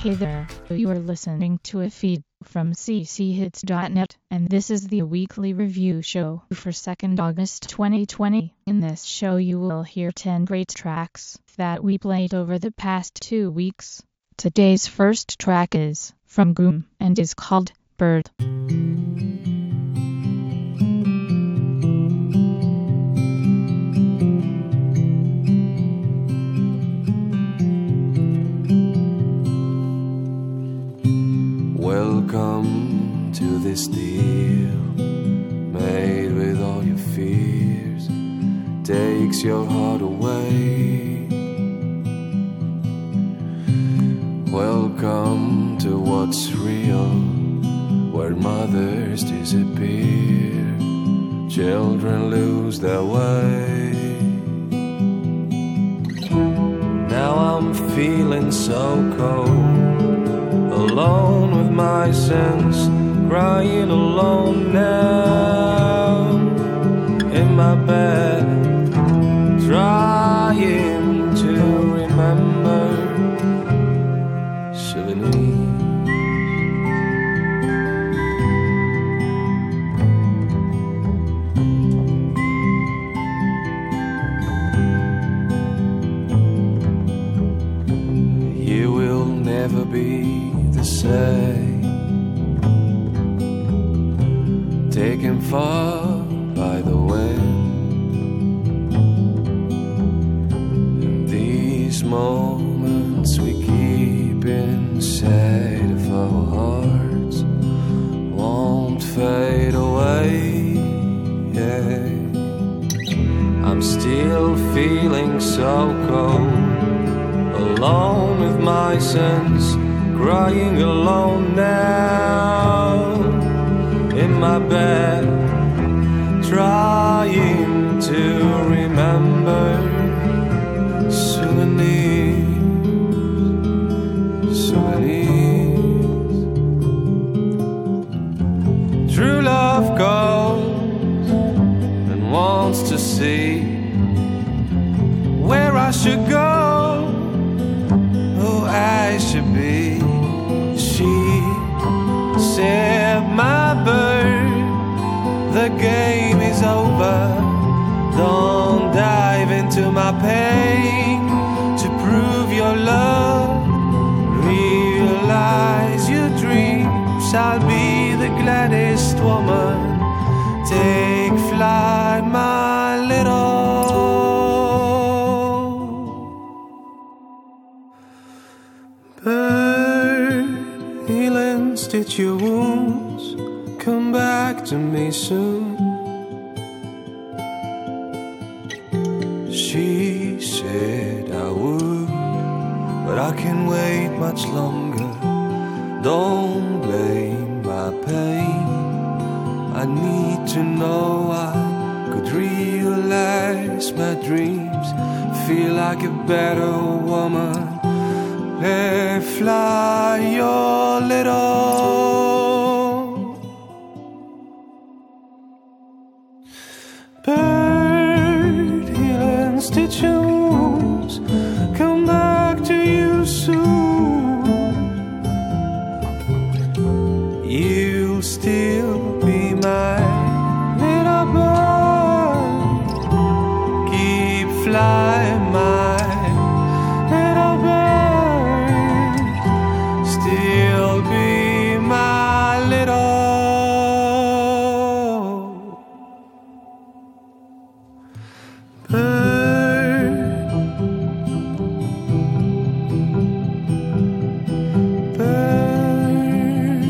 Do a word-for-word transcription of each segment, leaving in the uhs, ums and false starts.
Hey there, you are listening to a feed from c c hits dot net, and this is the weekly review show for second August twenty twenty. In this show you will hear ten great tracks that we played over the past two weeks. Today's first track is from Groom and is called Bird. Welcome to this deal made with all your fears, takes your heart away. Welcome to what's real, where mothers disappear, children lose their way. Now I'm feeling so cold, alone with my sense, crying alone now in my bed, trying to remember souvenirs. You will never be the same, taken far by the wind. In these moments we keep inside of our hearts won't fade away. Yeah. I'm still feeling so cold, alone with my sense, crying alone now in my bed, trying to remember souvenirs, souvenirs. True love goes and wants to see where I should go, who I should be. She said, my bird, the game is over. Don't dive into my pain to prove your love. Realize your dreams, I'll be the gladdest woman. Take flight, my little bird. Healing, stitch your wounds, come back to me soon. She said I would, but I can't wait much longer. Don't blame my pain, I need to know I could realize my dreams, feel like a better woman. Let fly your little bird, healing, stitch your wounds, come back to you soon. You'll still be my little bird, keep flying my little bird, still be my little bird, bird.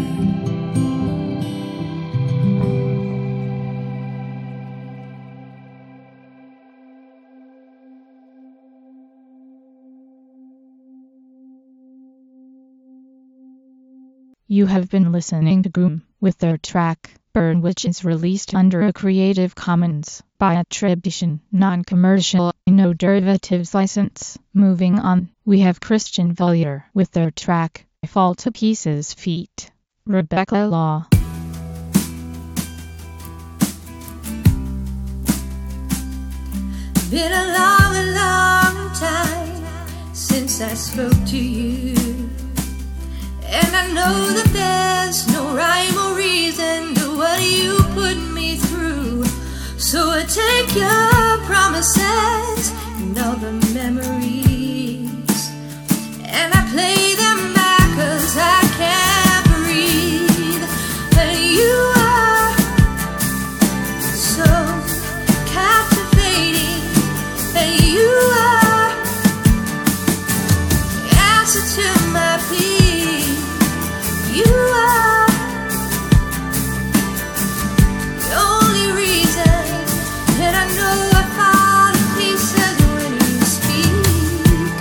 You have been listening to Groom with their track Bird, which is released under a Creative Commons by attribution, non-commercial, no derivatives license. Moving on, we have Christian Valier with their track Fall to Pieces feat. Rebecca Law. Been a long, long time since I spoke to you. And I know that there's no rhyme or reason to what you put me through. So I take your promises and all the memories, and I play them back 'cause I can't breathe. And you are so captivating, and you are the answer to my plea. You are the only reason that I know I fall to pieces when you speak.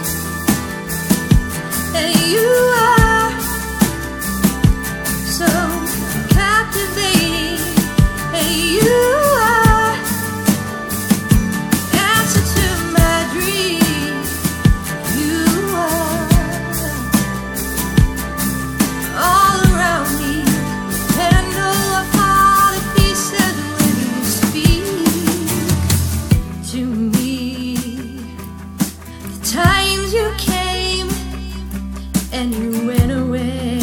And you are so captivating, and you are the answer to my dream. You are all around me, and I know I fall to pieces when you speak to me. The times you came and you went away,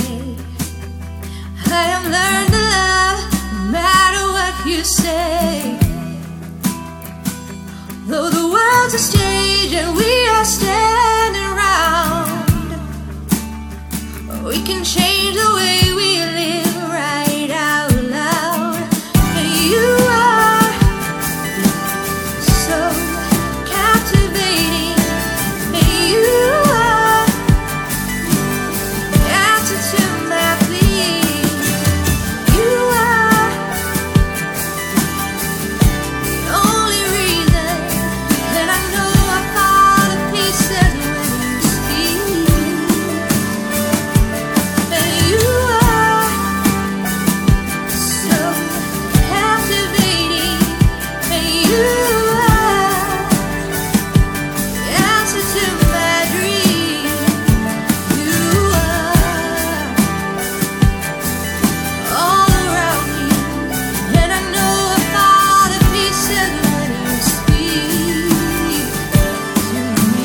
I have learned to love no matter what you say. Though the world's a stage and we are standing round, we can change the way we live right out loud. And you are so captivating, and you are the answer to my plea. You are the only reason that I know I fall to pieces when you speak. And you are so captivating, and you are the answer to my dream. You are all around me, and I know I fall to pieces when you speak to me.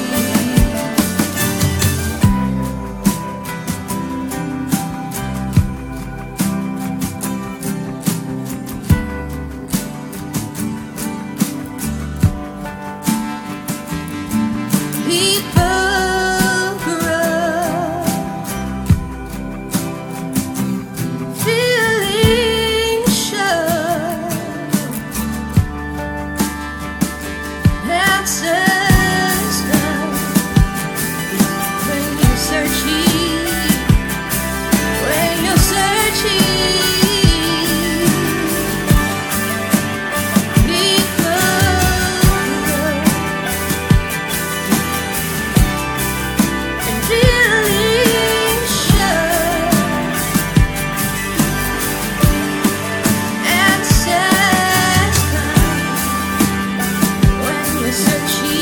People grow, feelings show, answers come when you're searching, when you're searching. People grow, and feelings show, answers come when you're searching.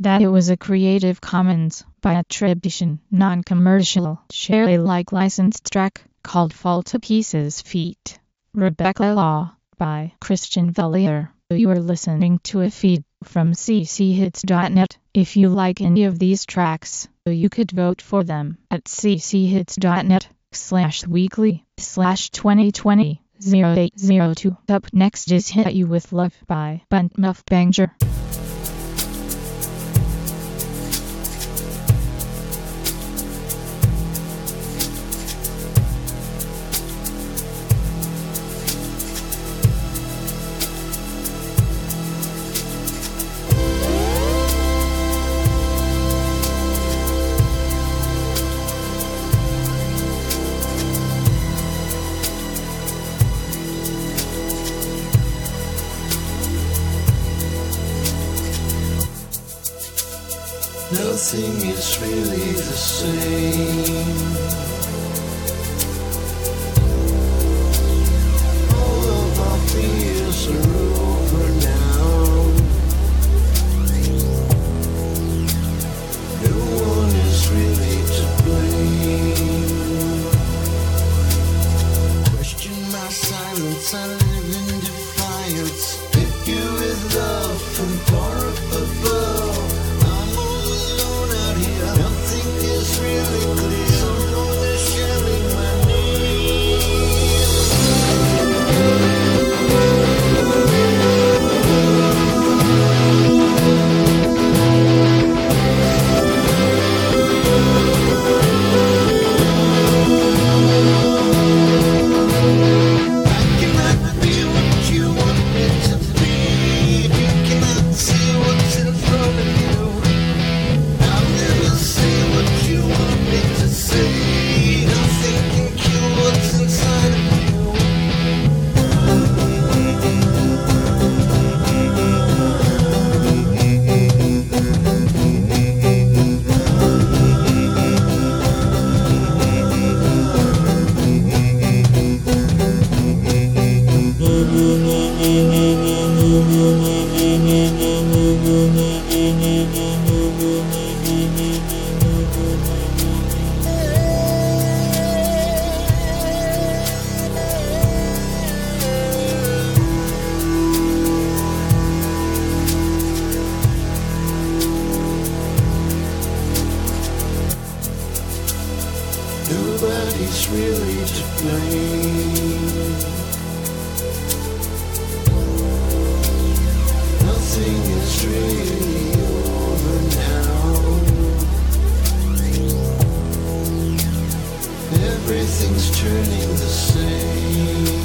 that it was a Creative Commons by attribution, non-commercial, share Alike licensed track called Fall to Pieces feat. Rebecca Law by Christian Vellier. You are listening to a feed from c c hits dot net. If you like any of these tracks, you could vote for them at c c hits dot net slash weekly slash twenty twenty oh eight oh two. Up next is Hit You With Love by Bunt Muff Banger. Nothing is really the same. All of our fears are over now. No one is really to blame. Question my silence, I live in defiance. Hit you with love from far up above. Nothing is really clear. Someone is yelling my name. I cannot be what you want me to be. You cannot see what's in front of you. I'll never say what you want me to say. Nothing can kill what's inside of you. Nobody's really to blame. Nothing is really over now. Everything's turning the same.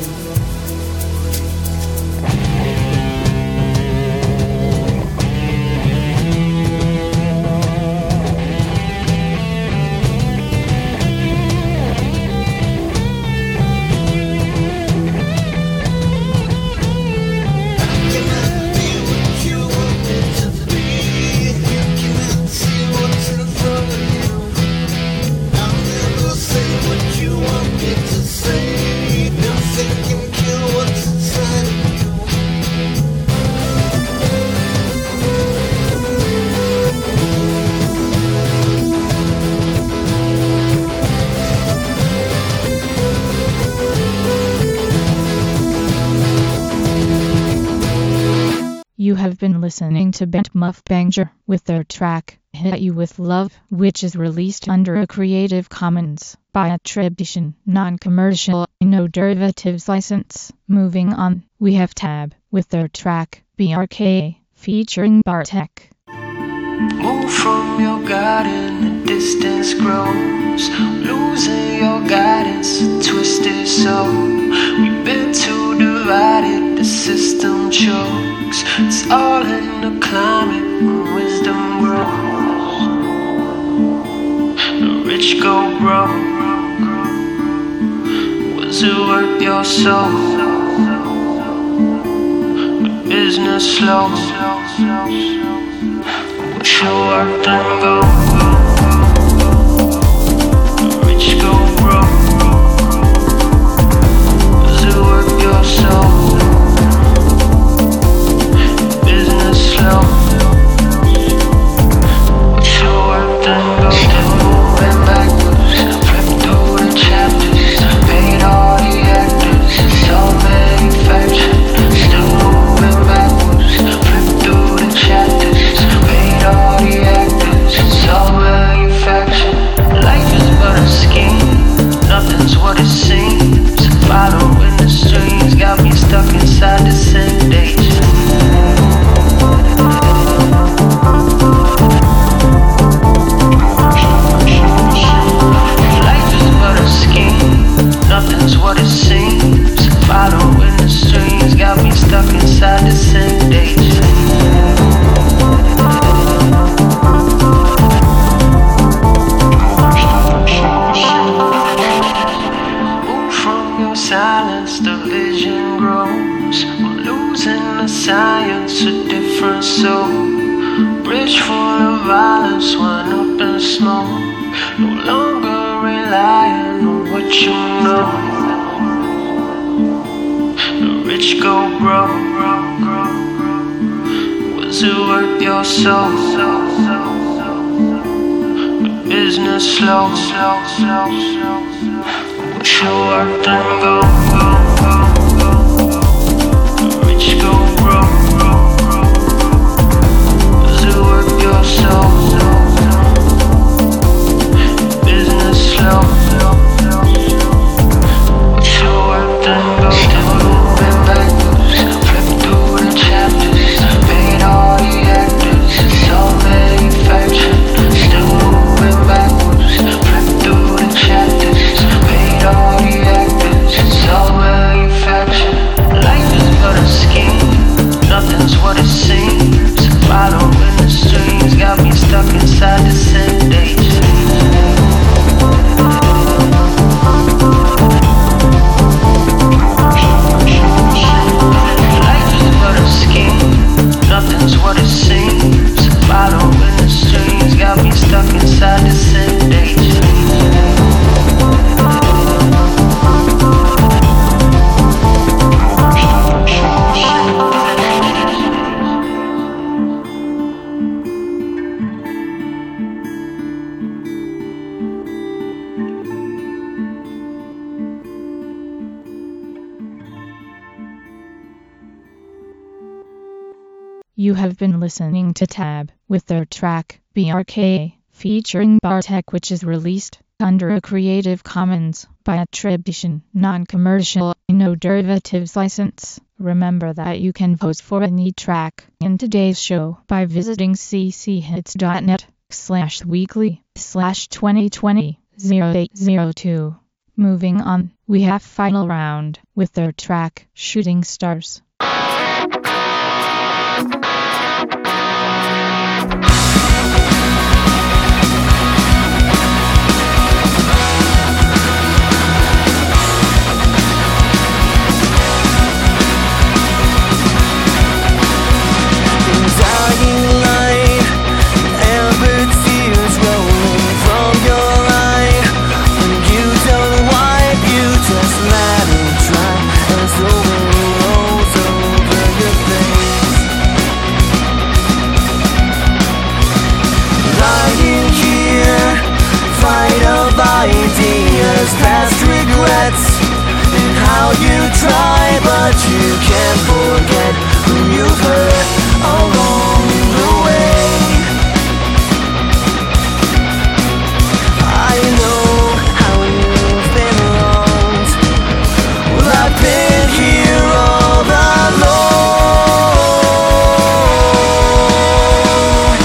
You have been listening to Bunt Muff Banger with their track, Hit You With Love, which is released under a Creative Commons by attribution, non-commercial, no derivatives license. Moving on, we have Tab with their track, B R K, featuring Bartek. Move from your garden, the distance grows. Losing your guidance, twisted soul. We've been too divided, the system chokes. It's all in the climate when wisdom grows. The rich go broke. Was it worth your soul? The business slow. Show up and go. The rich go broke. Does it work your soul? Business slow. rich full of violence, one up in smoke. No longer relying on what you know. The rich go broke. Was it worth your soul? The business slow. What's your worth and go? The rich go broke. Was it worth your soul? Business slow. What's your worth and go? Still moving backwards, flip through the chapters, paid all the actors, it's all manufactured. Still moving backwards, flip through the chapters, paid all the actors, it's all manufactured. Life is but a scheme, nothing's what it seems. Following the streams got me stuck inside the same daydream. Life is but a scheme, nothing's what it seems. Following the streams got me stuck inside the same daydream. You have been listening to Tab with their track B R K featuring Bartek, which is released under a Creative Commons by attribution, non-commercial, no derivatives license. Remember that you can vote for any track in today's show by visiting cchits.net slash weekly slash 2020 0802. Moving on, we have Final Round with their track Shooting Stars. Past regrets and how you try, but you can't forget who you've hurt along the way. I know how you've been wronged. Well, I've been here all alone.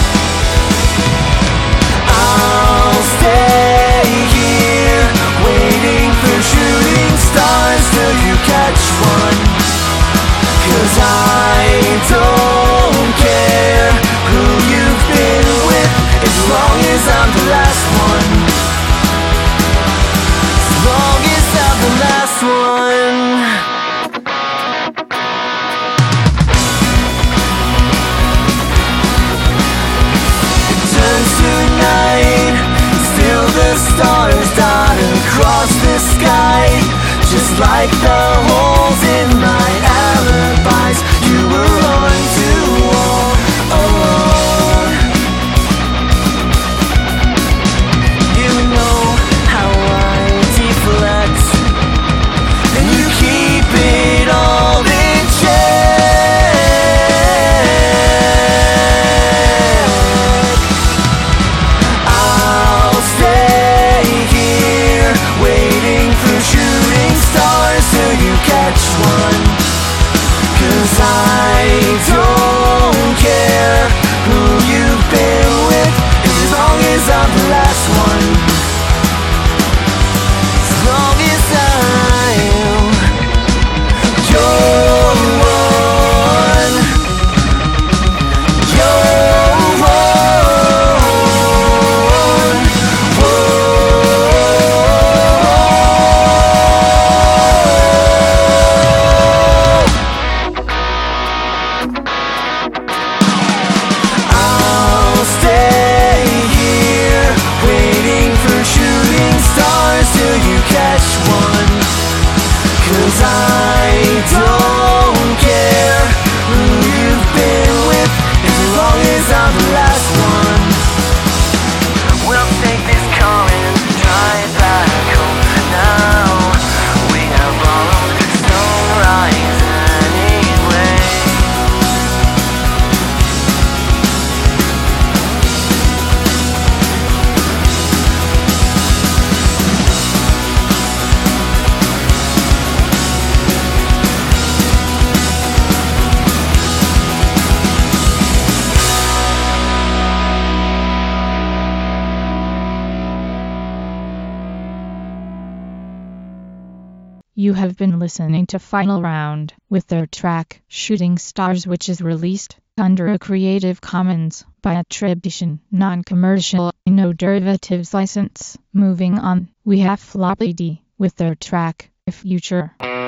I'll stay here waiting for shooting stars till you catch one. 'Cause I don't care who you've been with, as long as I'm the last one. As long as I'm the last one. It turns to night, still the stars dot across the sky. Just like the holes in my alibis, you were on to all alone. You know how I deflect, and you keep it all in check. I'll stay here waiting for shooting stars till you catch one. You have been listening to Final Round with their track Shooting Stars, which is released under a Creative Commons by attribution, non-commercial, no derivatives license. Moving on, we have Floppy D with their track Future.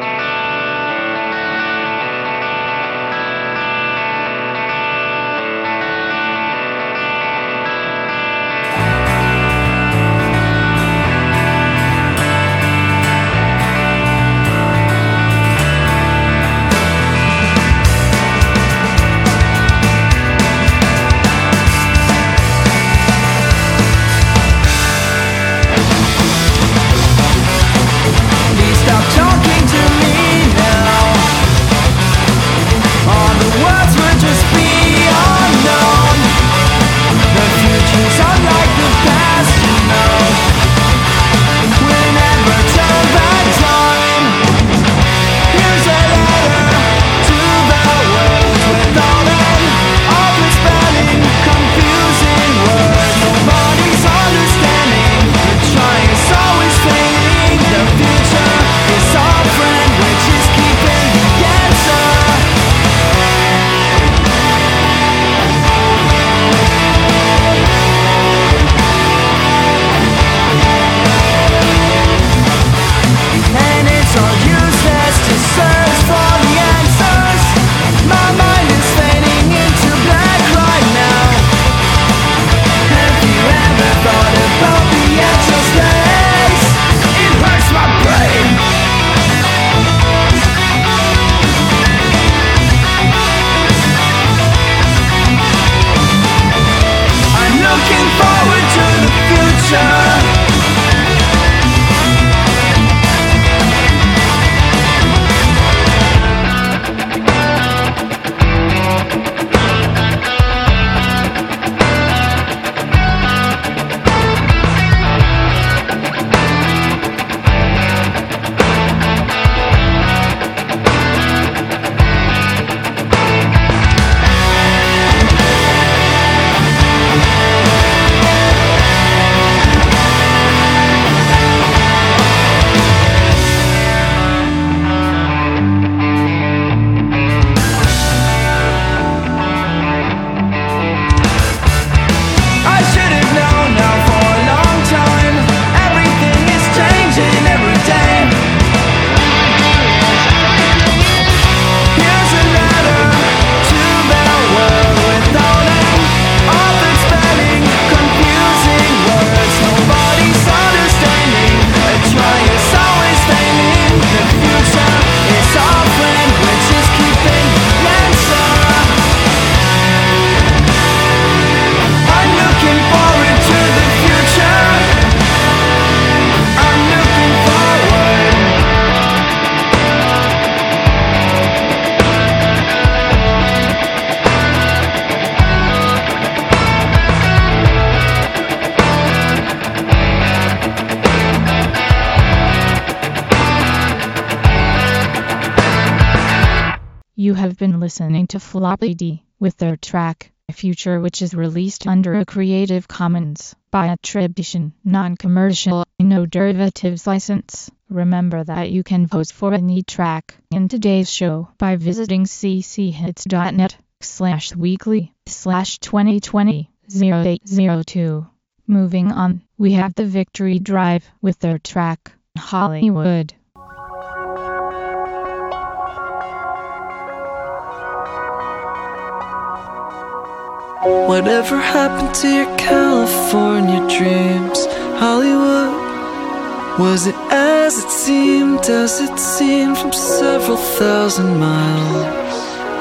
You have been listening to Floppy D with their track Future, which is released under a Creative Commons by attribution, non-commercial, no derivatives license. Remember that you can vote for any track in today's show by visiting cchits.net slash weekly slash 2020 0802. Moving on, we have the Victory Drive with their track Hollywood. Whatever happened to your California dreams? Hollywood, was it as it seemed, as it seemed from several thousand miles?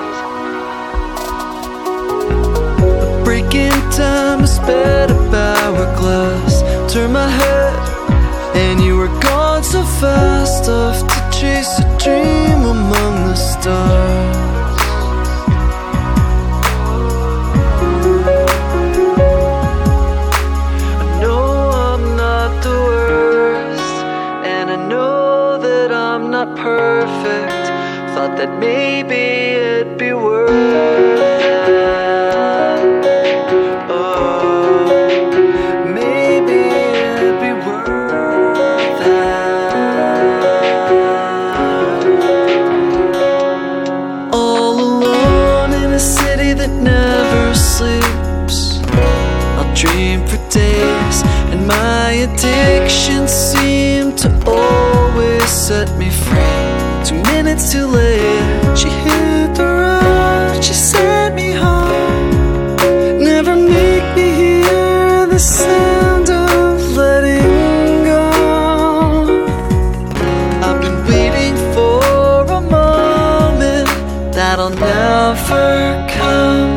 A break in time, a sped up hourglass. Turn my head, and you were gone so fast, off to chase a dream among the stars. Perfect, thought that maybe it'd be worth it. Oh, maybe it'd be worth it. sleeps. I'll dream for days, and my addictions seem to always set me free. Two minutes too late, she hit the road, she sent me home. Never make me hear the sound of letting go. I've been waiting for a moment that'll never come.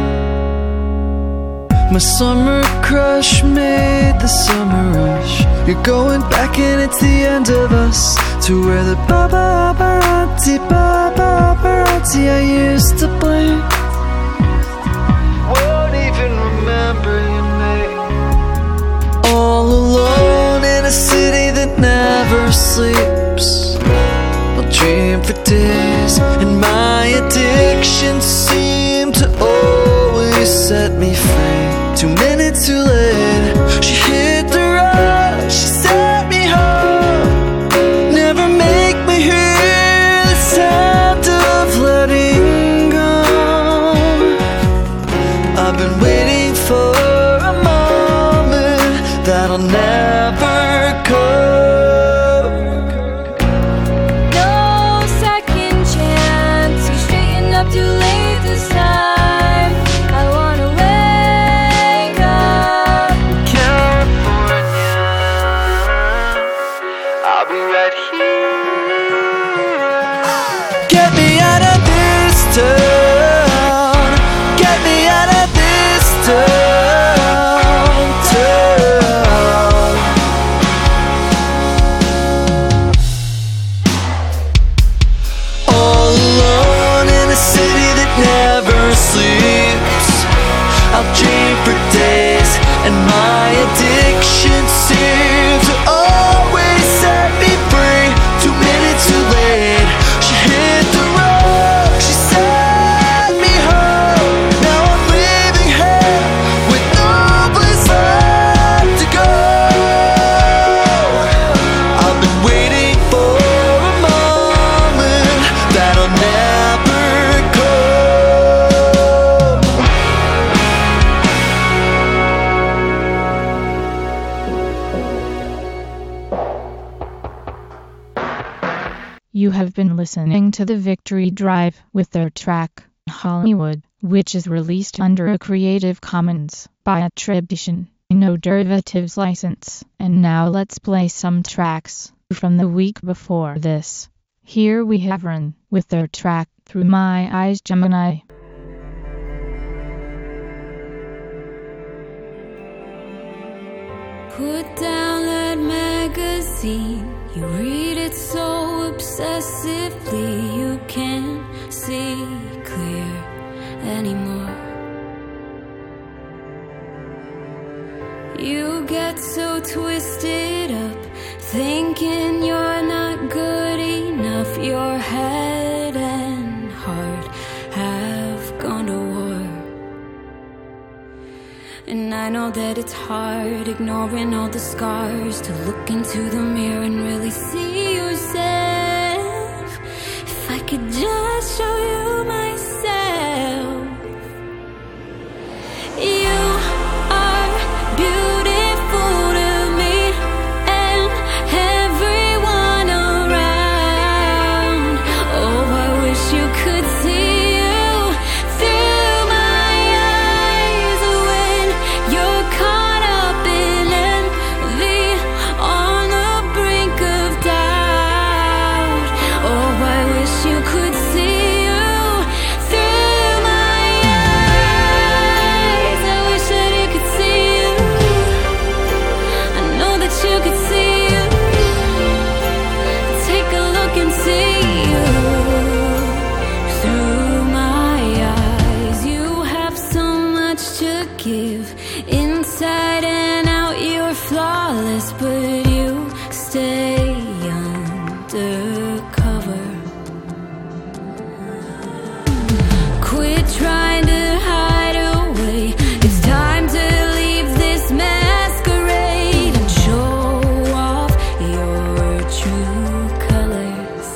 My summer crush made the summer rush. You're going back and it's the end of us, to where the paparazzi, paparazzi I used to blame won't even remember your name. All alone in a city that never sleeps, I'll dream for days, and my addiction seem to always set me free. Two minutes too late, she hit the road, she set me home. Never make me hear the sound of letting go. I've been waiting for a moment that'll never come. No second chance, you straighten up too late this time. I wanna wake up. California, I'll be right here. Get me out of this town, get me out of this town, town. All alone in a city that never sleeps, I'll dream for days, and my addiction seems to always set me free. Two minutes too late, she hit the road, she set me home. Now I'm leaving here with no place left to go. I've been waiting for a moment that'll never come. You have been listening to the Victory Drive with their track, Hollywood, which is released under a Creative Commons by attribution, no derivatives license. And now let's play some tracks from the week before this. Here we have Run with their track, Through My Eyes, Gemini. Put down that magazine. You read it so obsessively you can't see clear anymore. You get so twisted up, thinking you're not good enough. Your head and heart have gone to war. And I know that it's hard, ignoring all the scars, to look into the mirror and really see yourself. If I could just show you myself. You are beautiful to me and everyone around. Oh, I wish you could see you through my eyes when you're caught up in envy, on the brink of doubt. Oh, I wish you could see you through my eyes. I wish that you could see you. I know that you could see you. Take a look and see you through my eyes. You have so much to give, inside and out. You're flawless, but you stay undercover. Quit trying to hide away. It's time to leave this masquerade and show off your true colors.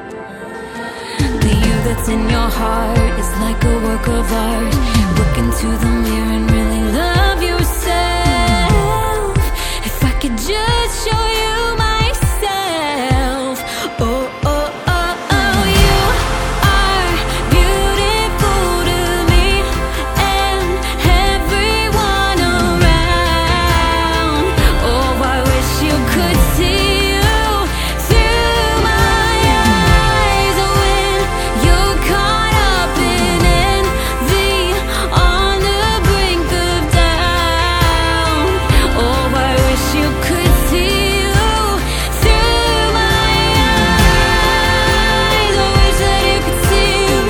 The you that's in your heart is like a work of art. Look into the mirror and really love yourself. If I could just show you myself. Oh, oh, oh, oh, you are beautiful to me and everyone around. Oh, I wish you could see you through my eyes when you're caught up in envy on the brink of down. Oh, I wish you could see you through my eyes. I wish that you could see you.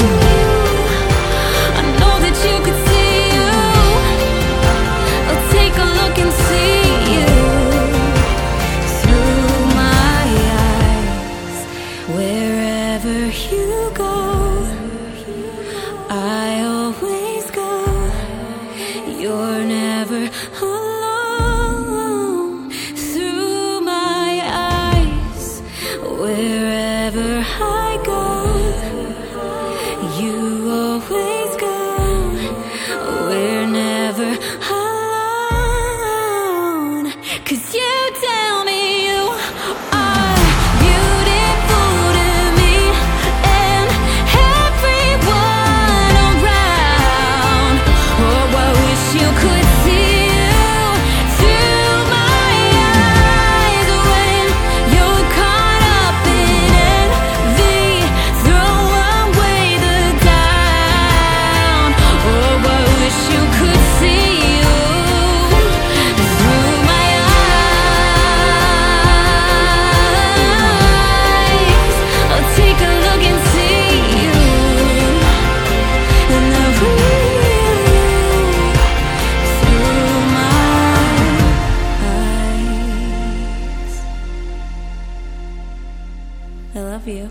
I know that you could see you. Oh, take a look and see you through my eyes. Wherever you go, I always go. You're never alone. Through my eyes, wherever I go, you always go. We're never alone. 'Cause you tell me you are beautiful to me and everyone around. Oh, I wish you could see you through my eyes when you're caught up in envy. Throw away the doubt. Oh, I wish you could see you through my eyes. I'll take a look and see you, and I will through my eyes. I love you.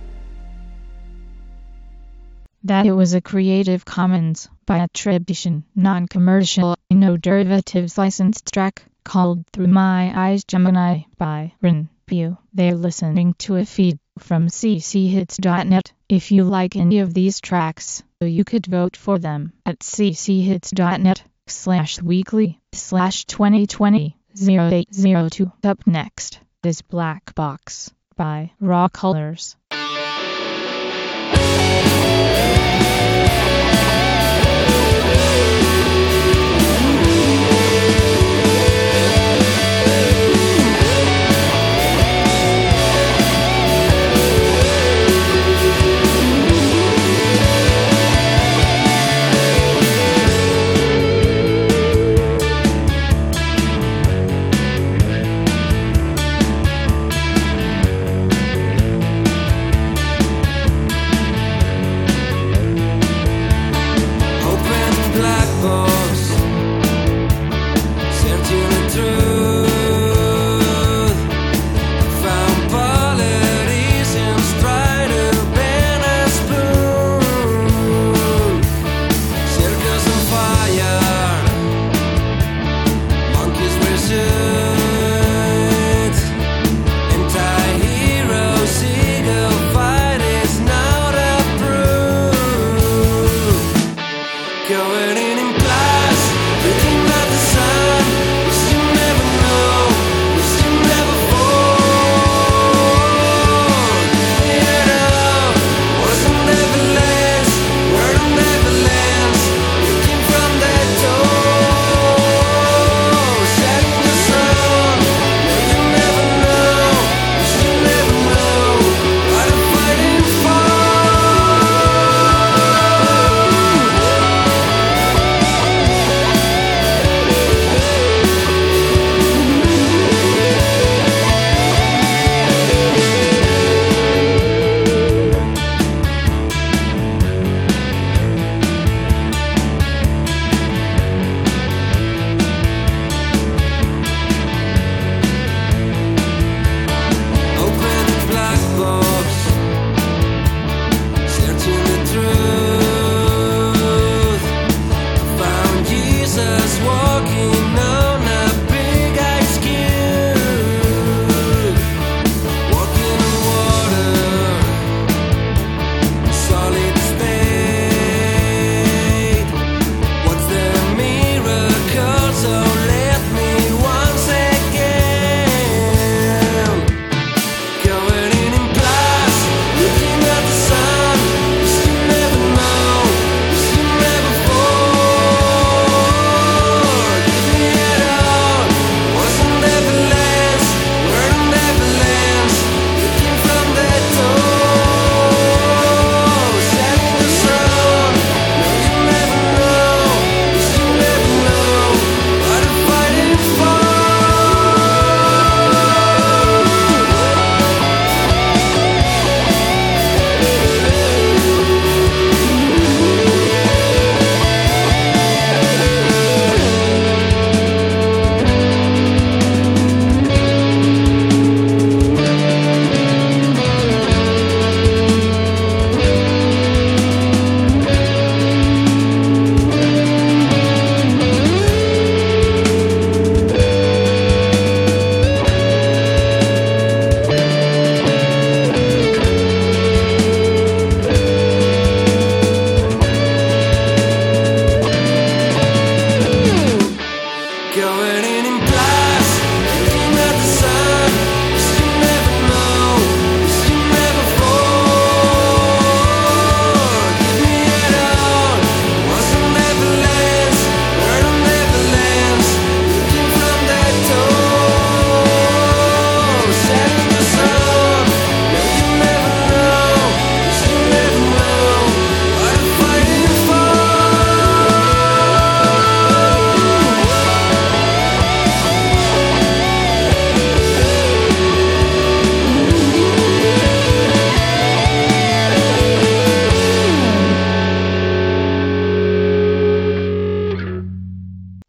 That it was a Creative Commons by attribution, non-commercial, no derivatives licensed track called Through My Eyes Gemini by Rin View. They're listening to a feed from c c hits dot net. If you like any of these tracks, you could vote for them at c c hits dot net slash weekly slash twenty twenty oh eight oh two. Up next is Black Box by Raw Colors. I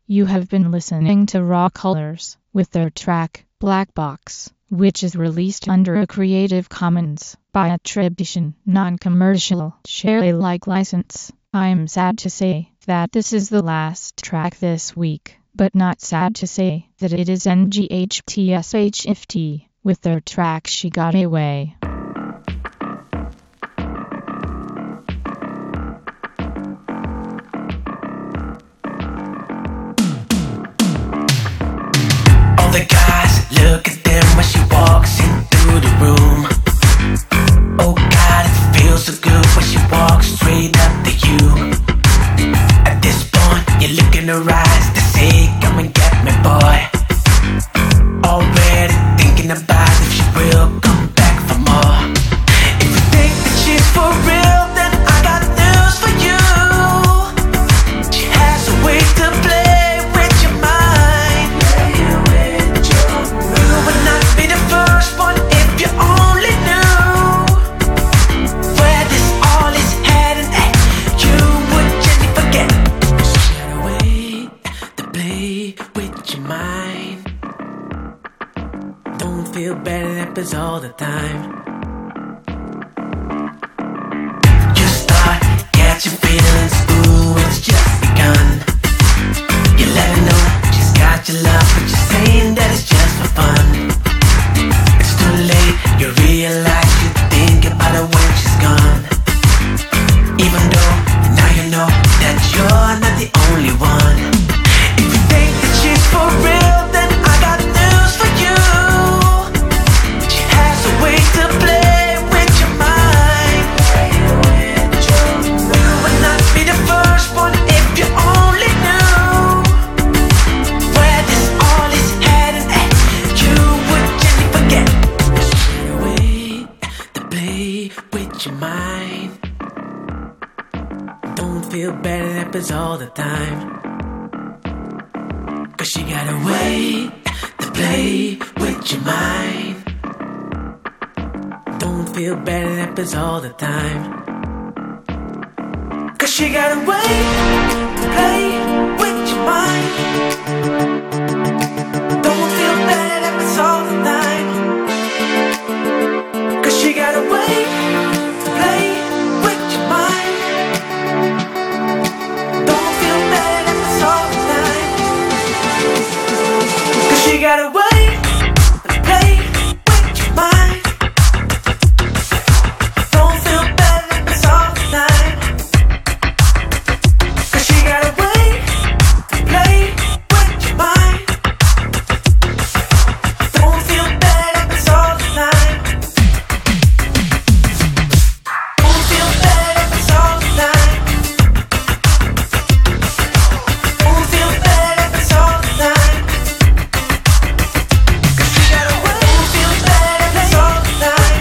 You have been listening to Raw Colors with their track, Black Box, which is released under a Creative Commons by attribution, non-commercial, share Alike license. I'm sad to say that this is the last track this week, but not sad to say that it is N G H T S H F T with their track She Got Away. All the guys, look at them when she walks in through the room. Oh God, it feels so good when she walks straight up to you. At this point, you look in her eyes to say, come and get me, boy. Already thinking about if she will come back for more. If you think that she's for real, then I got news for you. She has a way to play with your mind. Play with your mind. You would not be the first one if you only knew where this all is heading. Hey, you would gently forget. She got a way to play with your mind. Don't feel bad, it happens all the time. You start catching feelings, ooh, it's just begun. You let her know she's got your love, but you're saying that it's just for fun. It's too late, you realize you think about her when she's gone. Even though now you know that you're not the only one. If you think that she's for real, then I got news for you. She has a way to play with your mind. You would not be the first one if you only knew where this all is heading. Hey, you would gently forget. She got a way to play with your mind. Don't feel bad, it happens all the time. Cause she got a way to play with your mind. Don't feel bad, it happens all the time. Cause she got a way to play with your mind. Don't feel bad, it happens all the time. Cause she got a way to play with your mind. Don't feel bad, it happens all the time. Cause she got a way to play with your mind. Don't feel bad, it happens all the time. Cause she got a way to play with your mind. Don't feel bad, it happens all the time. Don't feel bad, it happens all the time. Don't feel bad, it happens all the time. Cause she got a way. Don't feel bad, it happens all the time.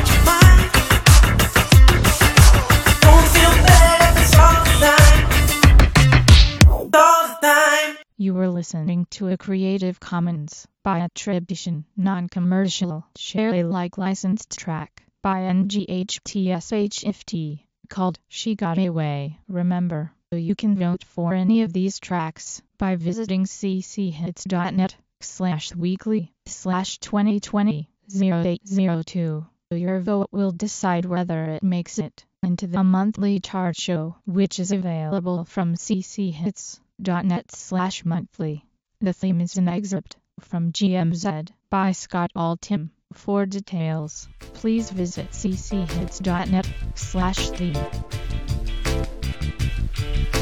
Don't feel bad, it happens all the time. All the time. You were listening to a Creative Commons by attribution, non-commercial, share Alike licensed track by N G H T S H F T called She Got Away. Remember, you can vote for any of these tracks by visiting cchits.net slash weekly slash 2020 0802. Your vote will decide whether it makes it into the monthly chart show, which is available from cchits.net slash monthly. The theme is an excerpt from G M Z by Scott Altham. For details, please visit cchits.net slash theme.